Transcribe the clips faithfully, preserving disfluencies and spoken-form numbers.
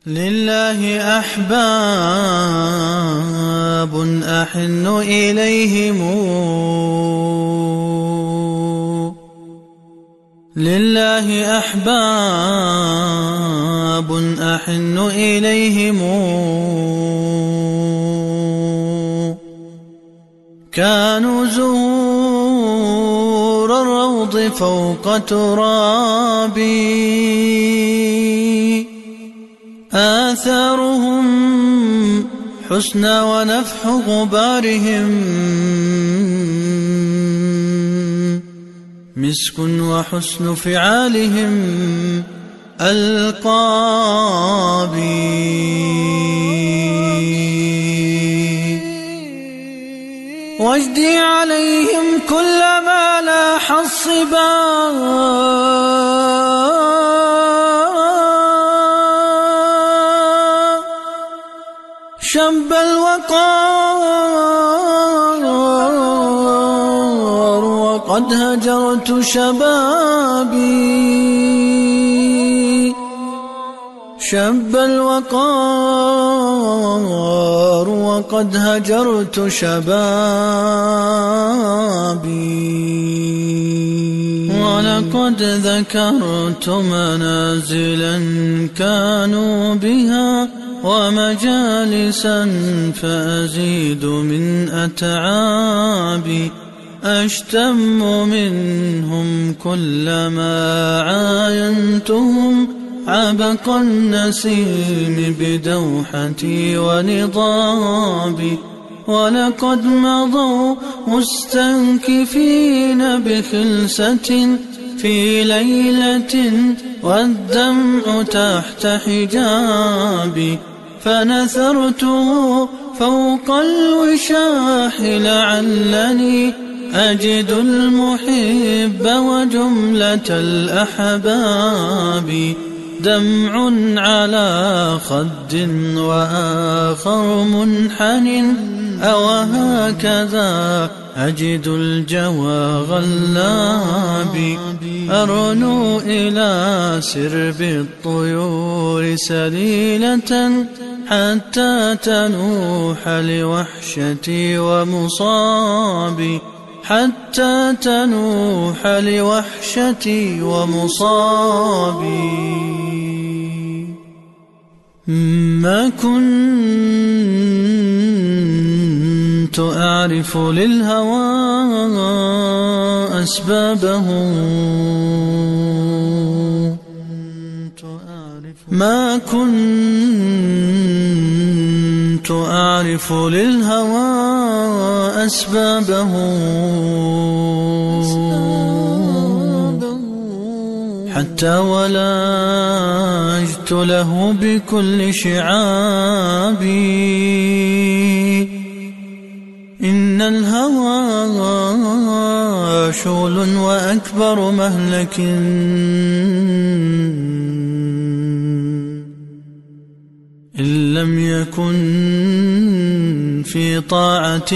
لله أحباب أحن إليهم، لله أحباب أحن إليهم، كانوا زهور الروض فوق ترابي، آثارهم حسنى ونفح غبارهم، مسك وحسن فعالهم ألقابي، واجدي عليهم كلما لاح الصبا، شب الوقار وقد هجرت شبابي، شب الوقار وقد هجرت شبابي، ولقد ذكرت منازلا كانوا بها ومجالسا فأزيد من أتعابي، أشتم منهم كلما عاينتهم عبق النسيم بدوحتي ونضابي، ولقد مضوا مستنكفين بخلسة في ليلة والدمع تحت حجابي، فنثرته فوق الوشاح لعلني أجد المحب وجملة الأحباب، دمع على خد وآخر منحن، أو هكذا أجد الجوى غلابي، أرنو إلى سرب الطيور سليلة حتى تنوح لوحشتي ومصابي، حتى تنوح لوحشتي ومصابي. ما كنت أعرف للهوى أسبابه، ما كنت أعرف للهوى أسبابه، حتى ولجت له بكل شعابي، إن الهوى شغل وأكبر مهلك، إن لم يكن في طاعة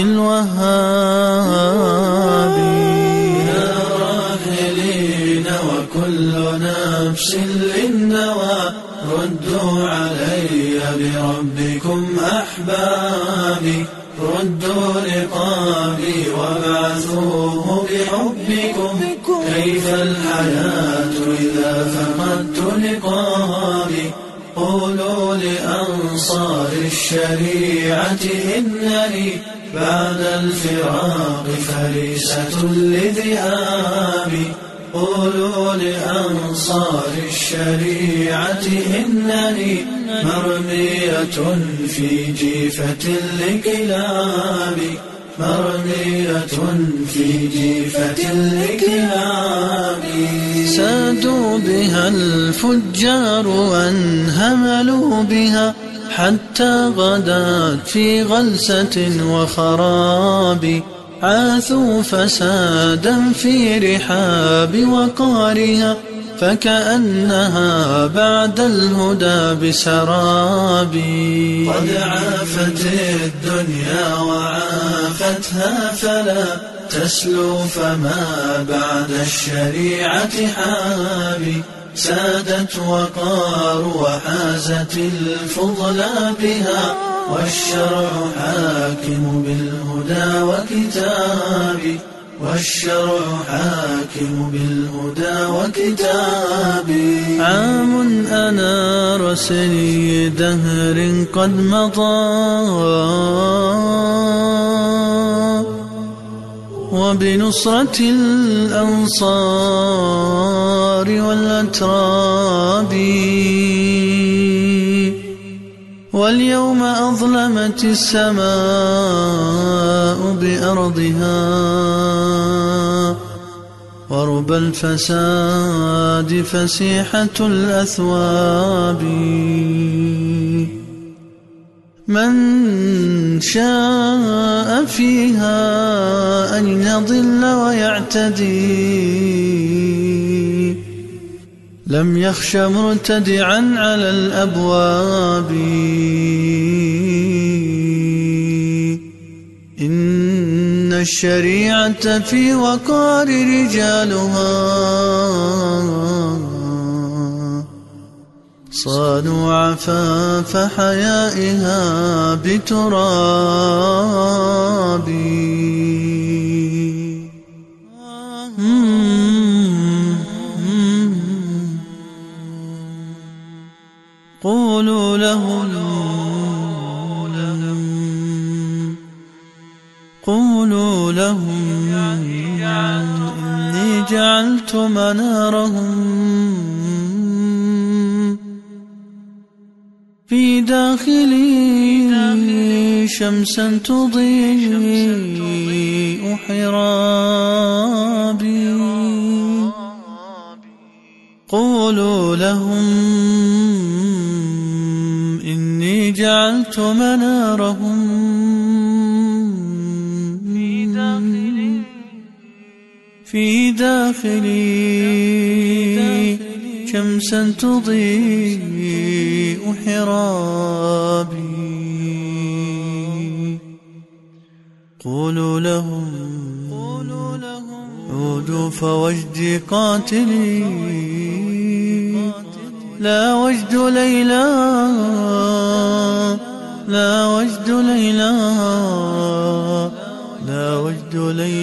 الوهاب. يا راحلين وكل نفس للنوى، ردوا علي بربكم أحبابي، ردوا رقابي وابعثوه بحبكم، كيف الحياة إذا فقدت لقابي، قولوا لأنصار الشريعة إنني بعد الفراق فريسة لذئابي، قولوا لأنصار الشريعة إنني مرمية في جيفة الكلاب، مرمية في جيفة الكلاب. سادوا بها الفجار وانهملوا بها حتى غدت في غلسة وخراب، عاثوا فسادا في رحاب وقارها، فكأنها بعد الهدى بسراب. قد عافت الدنيا وعافتها فلا تسلو، فما بعد الشريعة حابي، سادت وقار وحازت الفضل بها، والشرع حاكم بالهدى وكتابي، والشرع حاكم بالهدى وكتابي. عام أنار سني دهر قد مضى، وبنصرة الأنصار والأتراب، واليوم أظلمت السماء بأرضها، ورب الفساد فسيحة الأثواب. من شاء فيها أن يضل ويعتدي، لم يخش مرتدعا على الأبواب. إن الشريعة في وقار رجالها، صانوا عفاف حيائها بتراب. قولوا لهم قولوا لهم إني جعلت منارهم في داخلي شمسا تضيء حرابي. قولوا لهم إني جعلت منارهم في داخلي شمسا تضيء حرابي. قولوا لهم عودوا فوجدي قاتلي، لا وجد ليلى لا وجد ليلى لا وجد ليلى